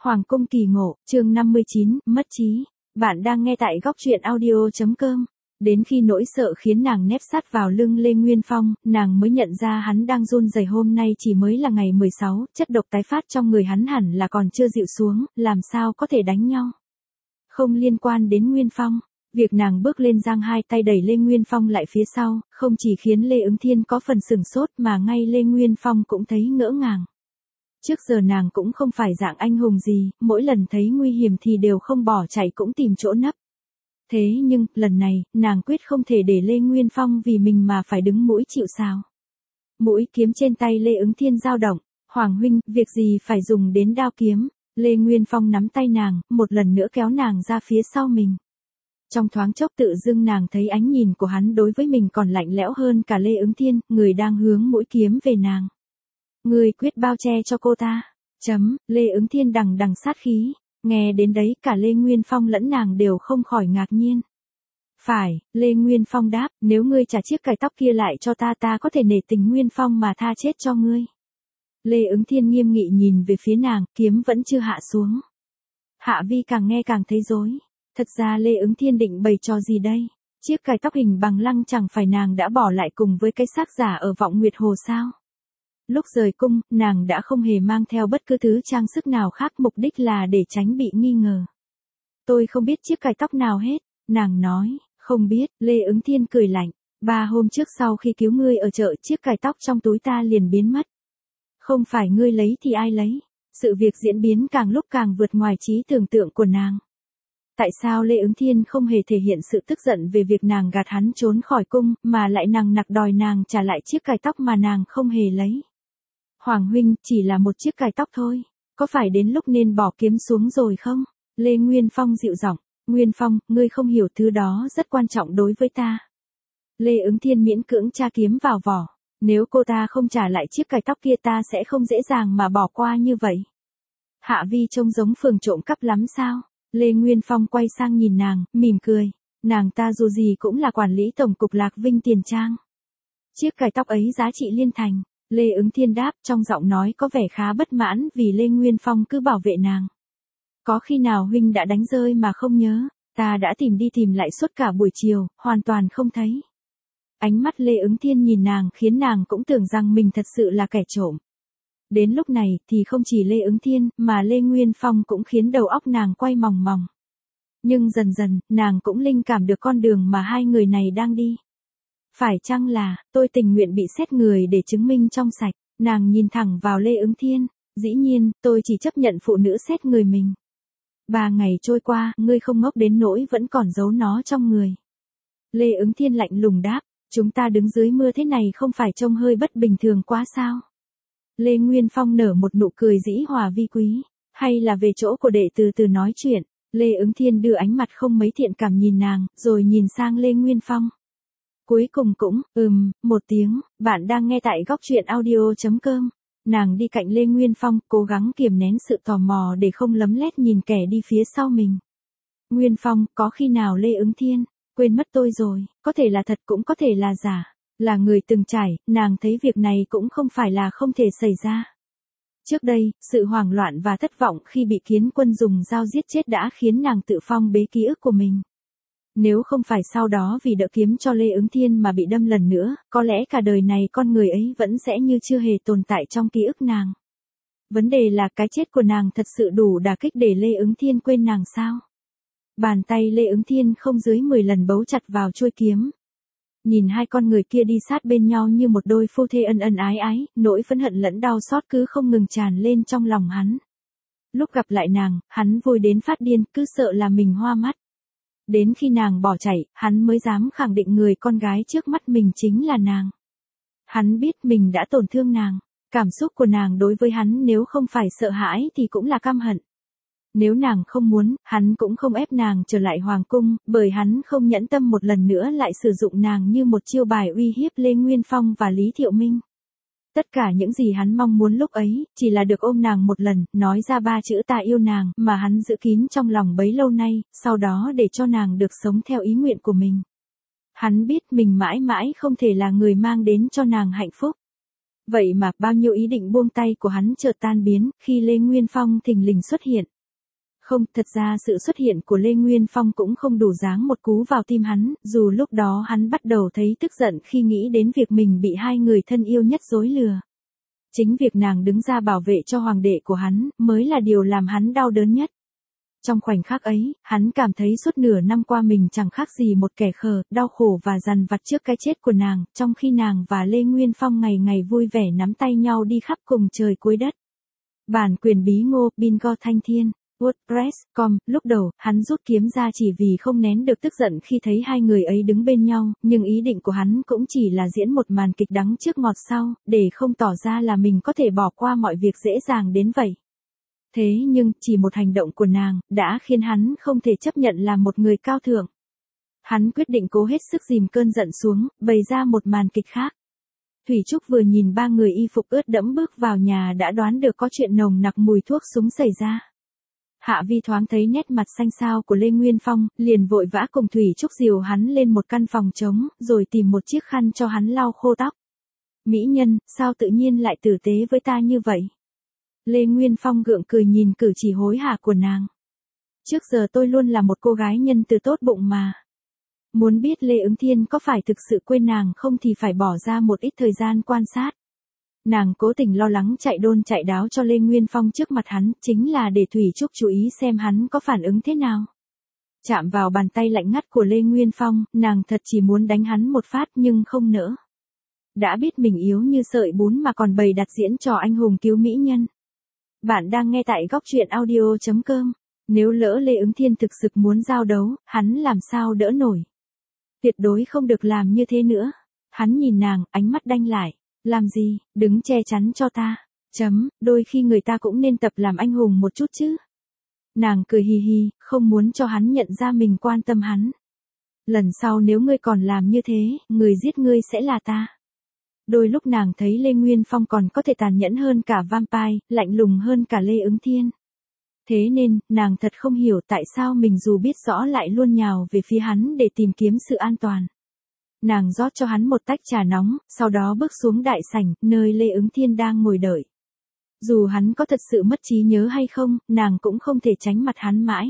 Hoàng cung kỳ ngộ, chương 59, mất trí. Bạn đang nghe tại góc truyện audio.com. Đến khi nỗi sợ khiến nàng nép sát vào lưng Lê Nguyên Phong, nàng mới nhận ra hắn đang run rẩy. Hôm nay chỉ mới là ngày 16, chất độc tái phát trong người hắn hẳn là còn chưa dịu xuống, làm sao có thể đánh nhau. Không liên quan đến Nguyên Phong. Việc nàng bước lên giang hai tay đẩy Lê Nguyên Phong lại phía sau, không chỉ khiến Lê Ứng Thiên có phần sửng sốt mà ngay Lê Nguyên Phong cũng thấy ngỡ ngàng. Trước giờ nàng cũng không phải dạng anh hùng gì, mỗi lần thấy nguy hiểm thì đều không bỏ chạy cũng tìm chỗ nấp. Thế nhưng, lần này, nàng quyết không thể để Lê Nguyên Phong vì mình mà phải đứng mũi chịu sào. Mũi kiếm trên tay Lê Ứng Thiên dao động, Hoàng huynh, việc gì phải dùng đến đao kiếm. Lê Nguyên Phong nắm tay nàng, một lần nữa kéo nàng ra phía sau mình. Trong thoáng chốc tự dưng nàng thấy ánh nhìn của hắn đối với mình còn lạnh lẽo hơn cả Lê Ứng Thiên, người đang hướng mũi kiếm về nàng. Ngươi quyết bao che cho cô ta. Lê Ứng Thiên đằng đằng sát khí. Nghe đến đấy cả Lê Nguyên Phong lẫn nàng đều không khỏi ngạc nhiên. Phải, Lê Nguyên Phong đáp, nếu ngươi trả chiếc cài tóc kia lại cho ta, ta có thể nể tình Nguyên Phong mà tha chết cho ngươi. Lê Ứng Thiên nghiêm nghị nhìn về phía nàng, kiếm vẫn chưa hạ xuống. Hạ Vi càng nghe càng thấy rối. Thật ra Lê Ứng Thiên định bày trò gì đây? Chiếc cài tóc hình bằng lăng chẳng phải nàng đã bỏ lại cùng với cái xác giả ở Vọng Nguyệt Hồ sao? Lúc rời cung, nàng đã không hề mang theo bất cứ thứ trang sức nào khác, mục đích là để tránh bị nghi ngờ. Tôi không biết chiếc cài tóc nào hết, nàng nói, không biết. Lê Ứng Thiên cười lạnh, 3 hôm trước sau khi cứu ngươi ở chợ, chiếc cài tóc trong túi ta liền biến mất. Không phải ngươi lấy thì ai lấy? Sự việc diễn biến càng lúc càng vượt ngoài trí tưởng tượng của nàng. Tại sao Lê Ứng Thiên không hề thể hiện sự tức giận về việc nàng gạt hắn trốn khỏi cung, mà lại nằng nặc đòi nàng trả lại chiếc cài tóc mà nàng không hề lấy? Hoàng huynh, chỉ là một chiếc cài tóc thôi, có phải đến lúc nên bỏ kiếm xuống rồi không? Lê Nguyên Phong dịu giọng, Nguyên Phong, ngươi không hiểu, thứ đó rất quan trọng đối với ta. Lê Ứng Thiên miễn cưỡng tra kiếm vào vỏ, nếu cô ta không trả lại chiếc cài tóc kia ta sẽ không dễ dàng mà bỏ qua như vậy. Hạ Vi trông giống phường trộm cắp lắm sao? Lê Nguyên Phong quay sang nhìn nàng, mỉm cười, nàng ta dù gì cũng là quản lý tổng cục Lạc Vinh Tiền Trang. Chiếc cài tóc ấy giá trị liên thành. Lê Ứng Thiên đáp, trong giọng nói có vẻ khá bất mãn vì Lê Nguyên Phong cứ bảo vệ nàng. Có khi nào huynh đã đánh rơi mà không nhớ, ta đã tìm đi tìm lại suốt cả buổi chiều, hoàn toàn không thấy. Ánh mắt Lê Ứng Thiên nhìn nàng khiến nàng cũng tưởng rằng mình thật sự là kẻ trộm. Đến lúc này thì không chỉ Lê Ứng Thiên mà Lê Nguyên Phong cũng khiến đầu óc nàng quay mòng mòng. Nhưng dần dần, nàng cũng linh cảm được con đường mà hai người này đang đi. Phải chăng là, tôi tình nguyện bị xét người để chứng minh trong sạch, nàng nhìn thẳng vào Lê Ứng Thiên, dĩ nhiên, tôi chỉ chấp nhận phụ nữ xét người mình. 3 ngày trôi qua, ngươi không ngốc đến nỗi vẫn còn giấu nó trong người. Lê Ứng Thiên lạnh lùng đáp, chúng ta đứng dưới mưa thế này không phải trông hơi bất bình thường quá sao? Lê Nguyên Phong nở một nụ cười dĩ hòa vi quý, hay là về chỗ của đệ từ từ nói chuyện. Lê Ứng Thiên đưa ánh mặt không mấy thiện cảm nhìn nàng, rồi nhìn sang Lê Nguyên Phong. Cuối cùng cũng, một tiếng, bạn đang nghe tại góc truyện audio.com. Nàng đi cạnh Lê Nguyên Phong, cố gắng kiềm nén sự tò mò để không lấm lét nhìn kẻ đi phía sau mình. Nguyên Phong, có khi nào Lê Ứng Thiên, quên mất tôi rồi, có thể là thật cũng có thể là giả. Là người từng trải, nàng thấy việc này cũng không phải là không thể xảy ra. Trước đây, sự hoảng loạn và thất vọng khi bị Kiến Quân dùng dao giết chết đã khiến nàng tự phong bế ký ức của mình. Nếu không phải sau đó vì đỡ kiếm cho Lê Ứng Thiên mà bị đâm lần nữa, có lẽ cả đời này con người ấy vẫn sẽ như chưa hề tồn tại trong ký ức nàng. Vấn đề là cái chết của nàng thật sự đủ đả kích để Lê Ứng Thiên quên nàng sao? Bàn tay Lê Ứng Thiên không dưới 10 lần bấu chặt vào chuôi kiếm. Nhìn hai con người kia đi sát bên nhau như một đôi phu thê ân ân ái ái, nỗi phẫn hận lẫn đau xót cứ không ngừng tràn lên trong lòng hắn. Lúc gặp lại nàng, hắn vui đến phát điên, cứ sợ là mình hoa mắt. Đến khi nàng bỏ chạy, hắn mới dám khẳng định người con gái trước mắt mình chính là nàng. Hắn biết mình đã tổn thương nàng, cảm xúc của nàng đối với hắn nếu không phải sợ hãi thì cũng là căm hận. Nếu nàng không muốn, hắn cũng không ép nàng trở lại hoàng cung, bởi hắn không nhẫn tâm một lần nữa lại sử dụng nàng như một chiêu bài uy hiếp Lê Nguyên Phong và Lý Thiệu Minh. Tất cả những gì hắn mong muốn lúc ấy, chỉ là được ôm nàng một lần, nói ra 3 chữ ta yêu nàng, mà hắn giữ kín trong lòng bấy lâu nay, sau đó để cho nàng được sống theo ý nguyện của mình. Hắn biết mình mãi mãi không thể là người mang đến cho nàng hạnh phúc. Vậy mà bao nhiêu ý định buông tay của hắn chợt tan biến khi Lê Nguyên Phong thình lình xuất hiện. Không, thật ra sự xuất hiện của Lê Nguyên Phong cũng không đủ giáng một cú vào tim hắn, dù lúc đó hắn bắt đầu thấy tức giận khi nghĩ đến việc mình bị hai người thân yêu nhất dối lừa. Chính việc nàng đứng ra bảo vệ cho hoàng đệ của hắn, mới là điều làm hắn đau đớn nhất. Trong khoảnh khắc ấy, hắn cảm thấy suốt nửa năm qua mình chẳng khác gì một kẻ khờ, đau khổ và dằn vặt trước cái chết của nàng, trong khi nàng và Lê Nguyên Phong ngày ngày vui vẻ nắm tay nhau đi khắp cùng trời cuối đất. Bản quyền bí ngô, Bingo Thanh Thiên. WordPress.com, lúc đầu, hắn rút kiếm ra chỉ vì không nén được tức giận khi thấy hai người ấy đứng bên nhau, nhưng ý định của hắn cũng chỉ là diễn một màn kịch đắng trước ngọt sau, để không tỏ ra là mình có thể bỏ qua mọi việc dễ dàng đến vậy. Thế nhưng, chỉ một hành động của nàng, đã khiến hắn không thể chấp nhận làm một người cao thượng. Hắn quyết định cố hết sức dìm cơn giận xuống, bày ra một màn kịch khác. Thủy Trúc vừa nhìn ba người y phục ướt đẫm bước vào nhà đã đoán được có chuyện nồng nặc mùi thuốc súng xảy ra. Hạ Vi thoáng thấy nét mặt xanh xao của Lê Nguyên Phong, liền vội vã cùng Thủy Trúc dìu hắn lên một căn phòng trống, rồi tìm một chiếc khăn cho hắn lau khô tóc. Mỹ nhân, sao tự nhiên lại tử tế với ta như vậy? Lê Nguyên Phong gượng cười nhìn cử chỉ hối hả của nàng. Trước giờ tôi luôn là một cô gái nhân từ tốt bụng mà. Muốn biết Lê Ứng Thiên có phải thực sự quên nàng không thì phải bỏ ra một ít thời gian quan sát. Nàng cố tình lo lắng chạy đôn chạy đáo cho Lê Nguyên Phong trước mặt hắn, chính là để Thủy Trúc chú ý xem hắn có phản ứng thế nào. Chạm vào bàn tay lạnh ngắt của Lê Nguyên Phong, nàng thật chỉ muốn đánh hắn một phát nhưng không nỡ. Đã biết mình yếu như sợi bún mà còn bày đặt diễn trò anh hùng cứu mỹ nhân. Bạn đang nghe tại góc truyện audio.com. Nếu lỡ Lê Ứng Thiên thực sự muốn giao đấu, hắn làm sao đỡ nổi. Tuyệt đối không được làm như thế nữa. Hắn nhìn nàng, ánh mắt đanh lại. Làm gì, đứng che chắn cho ta. Đôi khi người ta cũng nên tập làm anh hùng một chút chứ. Nàng cười hì hì, không muốn cho hắn nhận ra mình quan tâm hắn. Lần sau nếu ngươi còn làm như thế, người giết ngươi sẽ là ta. Đôi lúc nàng thấy Lê Nguyên Phong còn có thể tàn nhẫn hơn cả vampire, lạnh lùng hơn cả Lê Ứng Thiên. Thế nên, nàng thật không hiểu tại sao mình dù biết rõ lại luôn nhào về phía hắn để tìm kiếm sự an toàn. Nàng rót cho hắn một tách trà nóng, sau đó bước xuống đại sảnh, nơi Lê Ứng Thiên đang ngồi đợi. Dù hắn có thật sự mất trí nhớ hay không, nàng cũng không thể tránh mặt hắn mãi.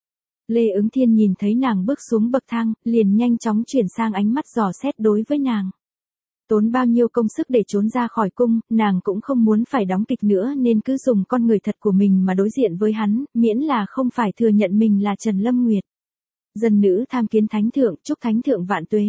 Lê Ứng Thiên nhìn thấy nàng bước xuống bậc thang, liền nhanh chóng chuyển sang ánh mắt dò xét đối với nàng. Tốn bao nhiêu công sức để trốn ra khỏi cung, nàng cũng không muốn phải đóng kịch nữa nên cứ dùng con người thật của mình mà đối diện với hắn, miễn là không phải thừa nhận mình là Trần Lâm Nguyệt. Dân nữ tham kiến thánh thượng, chúc thánh thượng vạn tuế,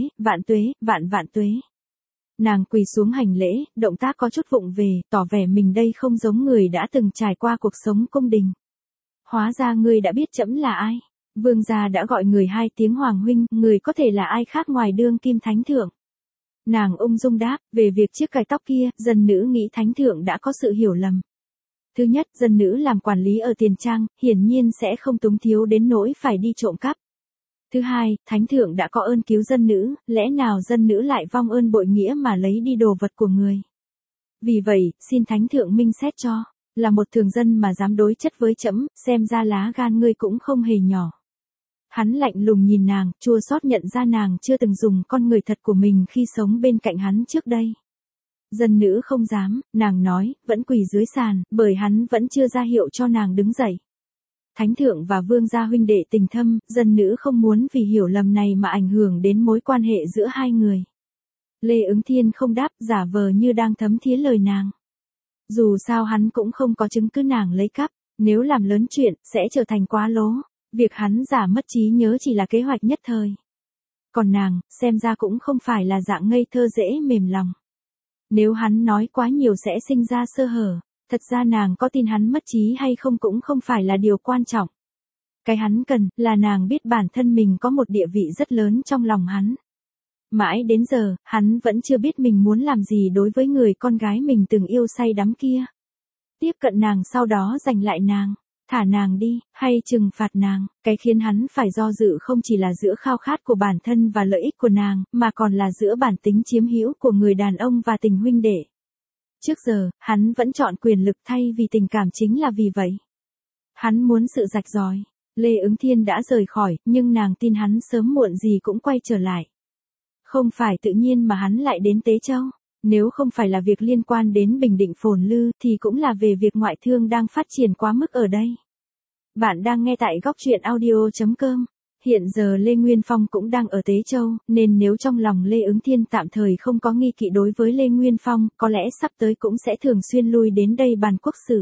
vạn tuế. Nàng quỳ xuống hành lễ, động tác có chút vụng về, tỏ vẻ mình đây không giống người đã từng trải qua cuộc sống cung đình. Hóa ra ngươi đã biết trẫm là ai. Vương gia đã gọi người hai tiếng hoàng huynh, người có thể là ai khác ngoài đương kim thánh thượng. Nàng ung dung đáp, về việc chiếc cài tóc kia, dân nữ nghĩ thánh thượng đã có sự hiểu lầm. Thứ nhất, dân nữ làm quản lý ở tiền trang, hiển nhiên sẽ không túng thiếu đến nỗi phải đi trộm cắp. Thứ hai, thánh thượng đã có ơn cứu dân nữ, lẽ nào dân nữ lại vong ơn bội nghĩa mà lấy đi đồ vật của người. Vì vậy, xin thánh thượng minh xét cho, là một thường dân mà dám đối chất với trẫm, xem ra lá gan ngươi cũng không hề nhỏ. Hắn lạnh lùng nhìn nàng, chua xót nhận ra nàng chưa từng dùng con người thật của mình khi sống bên cạnh hắn trước đây. Dân nữ không dám, nàng nói, vẫn quỳ dưới sàn, bởi hắn vẫn chưa ra hiệu cho nàng đứng dậy. Thánh thượng và vương gia huynh đệ tình thâm, dân nữ không muốn vì hiểu lầm này mà ảnh hưởng đến mối quan hệ giữa hai người. Lê Ứng Thiên không đáp, giả vờ như đang thấm thía lời nàng. Dù sao hắn cũng không có chứng cứ nàng lấy cắp, nếu làm lớn chuyện, sẽ trở thành quá lố. Việc hắn giả mất trí nhớ chỉ là kế hoạch nhất thời. Còn nàng, xem ra cũng không phải là dạng ngây thơ dễ mềm lòng. Nếu hắn nói quá nhiều sẽ sinh ra sơ hở, thật ra nàng có tin hắn mất trí hay không cũng không phải là điều quan trọng. Cái hắn cần, là nàng biết bản thân mình có một địa vị rất lớn trong lòng hắn. Mãi đến giờ, hắn vẫn chưa biết mình muốn làm gì đối với người con gái mình từng yêu say đắm kia. Tiếp cận nàng sau đó giành lại nàng. Thả nàng đi, hay trừng phạt nàng, cái khiến hắn phải do dự không chỉ là giữa khao khát của bản thân và lợi ích của nàng, mà còn là giữa bản tính chiếm hữu của người đàn ông và tình huynh đệ. Trước giờ, hắn vẫn chọn quyền lực thay vì tình cảm chính là vì vậy. Hắn muốn sự rạch ròi. Lê Ứng Thiên đã rời khỏi, nhưng nàng tin hắn sớm muộn gì cũng quay trở lại. Không phải tự nhiên mà hắn lại đến Tế Châu. Nếu không phải là việc liên quan đến Bình Định Phồn Lư thì cũng là về việc ngoại thương đang phát triển quá mức ở đây. Bạn đang nghe tại góc truyện audio.com. Hiện giờ Lê Nguyên Phong cũng đang ở Tế Châu, nên nếu trong lòng Lê Ứng Thiên tạm thời không có nghi kỵ đối với Lê Nguyên Phong, có lẽ sắp tới cũng sẽ thường xuyên lui đến đây bàn quốc sự.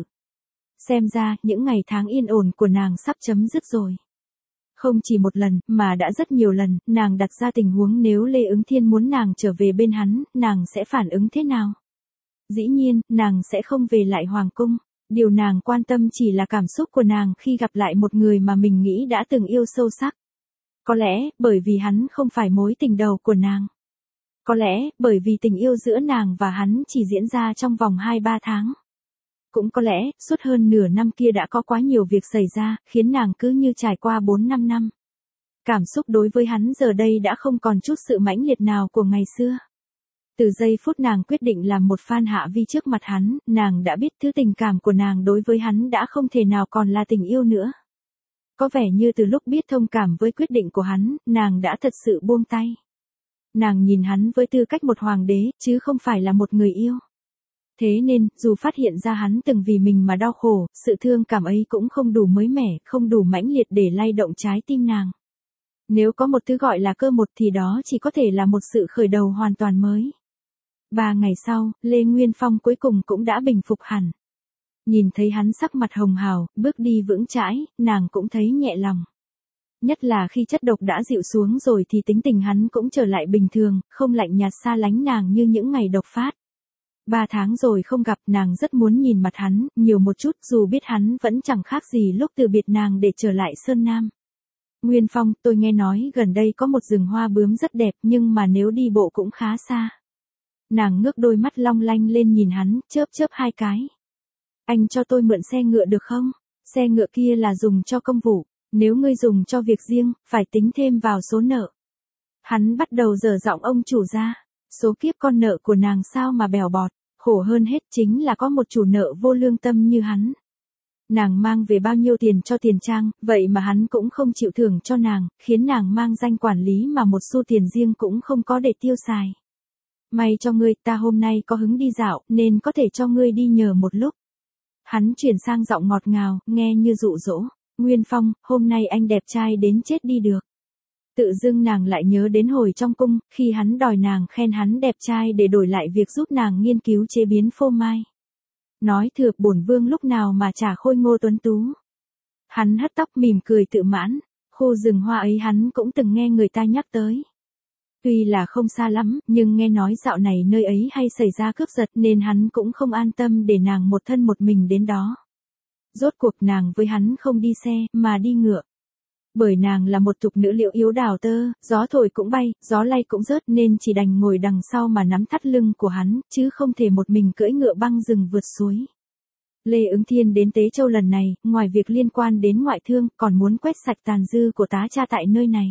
Xem ra, những ngày tháng yên ổn của nàng sắp chấm dứt rồi. Không chỉ một lần, mà đã rất nhiều lần, nàng đặt ra tình huống nếu Lê Ứng Thiên muốn nàng trở về bên hắn, nàng sẽ phản ứng thế nào? Dĩ nhiên, nàng sẽ không về lại Hoàng Cung. Điều nàng quan tâm chỉ là cảm xúc của nàng khi gặp lại một người mà mình nghĩ đã từng yêu sâu sắc. Có lẽ, bởi vì hắn không phải mối tình đầu của nàng. Có lẽ, bởi vì tình yêu giữa nàng và hắn chỉ diễn ra trong vòng 2-3 tháng. Cũng có lẽ, suốt hơn nửa năm kia đã có quá nhiều việc xảy ra, khiến nàng cứ như trải qua 4-5 năm. Cảm xúc đối với hắn giờ đây đã không còn chút sự mãnh liệt nào của ngày xưa. Từ giây phút nàng quyết định làm một fan Hạ Vi trước mặt hắn, nàng đã biết thứ tình cảm của nàng đối với hắn đã không thể nào còn là tình yêu nữa. Có vẻ như từ lúc biết thông cảm với quyết định của hắn, nàng đã thật sự buông tay. Nàng nhìn hắn với tư cách một hoàng đế, chứ không phải là một người yêu. Thế nên, dù phát hiện ra hắn từng vì mình mà đau khổ, sự thương cảm ấy cũng không đủ mới mẻ, không đủ mãnh liệt để lay động trái tim nàng. Nếu có một thứ gọi là cơ một thì đó chỉ có thể là một sự khởi đầu hoàn toàn mới. 3 ngày sau, Lê Nguyên Phong cuối cùng cũng đã bình phục hẳn. Nhìn thấy hắn sắc mặt hồng hào, bước đi vững chãi, nàng cũng thấy nhẹ lòng. Nhất là khi chất độc đã dịu xuống rồi thì tính tình hắn cũng trở lại bình thường, không lạnh nhạt xa lánh nàng như những ngày độc phát. 3 tháng rồi không gặp, nàng rất muốn nhìn mặt hắn, nhiều một chút, dù biết hắn vẫn chẳng khác gì lúc từ biệt nàng để trở lại Sơn Nam. Nguyên Phong, tôi nghe nói gần đây có một rừng hoa bướm rất đẹp, nhưng mà nếu đi bộ cũng khá xa. Nàng ngước đôi mắt long lanh lên nhìn hắn, chớp chớp 2 cái. Anh cho tôi mượn xe ngựa được không? Xe ngựa kia là dùng cho công vụ, nếu ngươi dùng cho việc riêng, phải tính thêm vào số nợ. Hắn bắt đầu dở giọng ông chủ ra. Số kiếp con nợ của nàng sao mà bèo bọt, khổ hơn hết chính là có một chủ nợ vô lương tâm như hắn. Nàng mang về bao nhiêu tiền cho tiền trang, vậy mà hắn cũng không chịu thưởng cho nàng, khiến nàng mang danh quản lý mà một xu tiền riêng cũng không có để tiêu xài. May cho ngươi, ta hôm nay có hứng đi dạo, nên có thể cho ngươi đi nhờ một lúc. Hắn chuyển sang giọng ngọt ngào, nghe như dụ dỗ. Nguyên Phong, hôm nay anh đẹp trai đến chết đi được. Tự dưng nàng lại nhớ đến hồi trong cung, khi hắn đòi nàng khen hắn đẹp trai để đổi lại việc giúp nàng nghiên cứu chế biến phô mai. Nói thừa bổn vương lúc nào mà chả khôi ngô tuấn tú. Hắn hất tóc mỉm cười tự mãn, khu rừng hoa ấy hắn cũng từng nghe người ta nhắc tới. Tuy là không xa lắm, nhưng nghe nói dạo này nơi ấy hay xảy ra cướp giật nên hắn cũng không an tâm để nàng một thân một mình đến đó. Rốt cuộc nàng với hắn không đi xe, mà đi ngựa. Bởi nàng là một thục nữ liệu yếu đào tơ, gió thổi cũng bay, gió lay cũng rớt nên chỉ đành ngồi đằng sau mà nắm thắt lưng của hắn, chứ không thể một mình cưỡi ngựa băng rừng vượt suối. Lê Ứng Thiên đến Tế Châu lần này, ngoài việc liên quan đến ngoại thương, còn muốn quét sạch tàn dư của tá cha tại nơi này.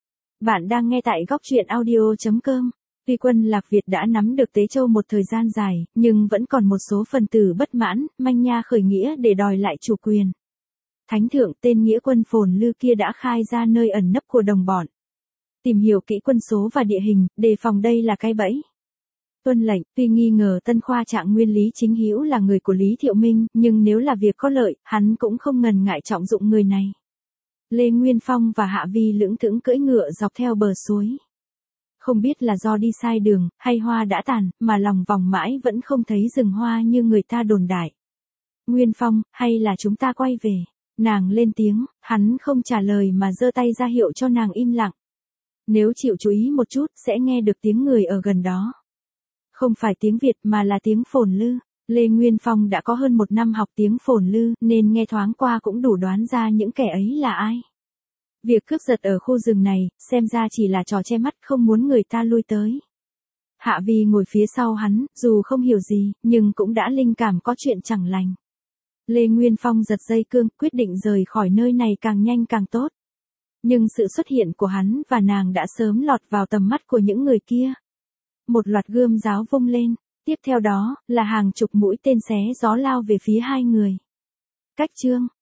Bạn đang nghe tại góc truyện audio.com. Tuy quân Lạc Việt đã nắm được Tế Châu một thời gian dài, nhưng vẫn còn một số phần tử bất mãn, manh nha khởi nghĩa để đòi lại chủ quyền. Thánh thượng tên nghĩa quân Phồn Lư kia đã khai ra nơi ẩn nấp của đồng bọn. Tìm hiểu kỹ quân số và địa hình, đề phòng đây là cái bẫy. Tuân lệnh, tuy nghi ngờ Tân Khoa Trạng Nguyên Lý Chính Hữu là người của Lý Thiệu Minh, nhưng nếu là việc có lợi, hắn cũng không ngần ngại trọng dụng người này. Lê Nguyên Phong và Hạ Vi lững thững cưỡi ngựa dọc theo bờ suối. Không biết là do đi sai đường, hay hoa đã tàn, mà lòng vòng mãi vẫn không thấy rừng hoa như người ta đồn đại. Nguyên Phong, hay là chúng ta quay về? Nàng lên tiếng, hắn không trả lời mà giơ tay ra hiệu cho nàng im lặng. Nếu chịu chú ý một chút, sẽ nghe được tiếng người ở gần đó. Không phải tiếng Việt mà là tiếng Phồn Lư. Lê Nguyên Phong đã có hơn 1 năm học tiếng Phồn Lư, nên nghe thoáng qua cũng đủ đoán ra những kẻ ấy là ai. Việc cướp giật ở khu rừng này, xem ra chỉ là trò che mắt không muốn người ta lui tới. Hạ Vi ngồi phía sau hắn, dù không hiểu gì, nhưng cũng đã linh cảm có chuyện chẳng lành. Lê Nguyên Phong giật dây cương, quyết định rời khỏi nơi này càng nhanh càng tốt. Nhưng sự xuất hiện của hắn và nàng đã sớm lọt vào tầm mắt của những người kia. Một loạt gươm giáo vung lên, tiếp theo đó là hàng chục mũi tên xé gió lao về phía hai người. Cách chương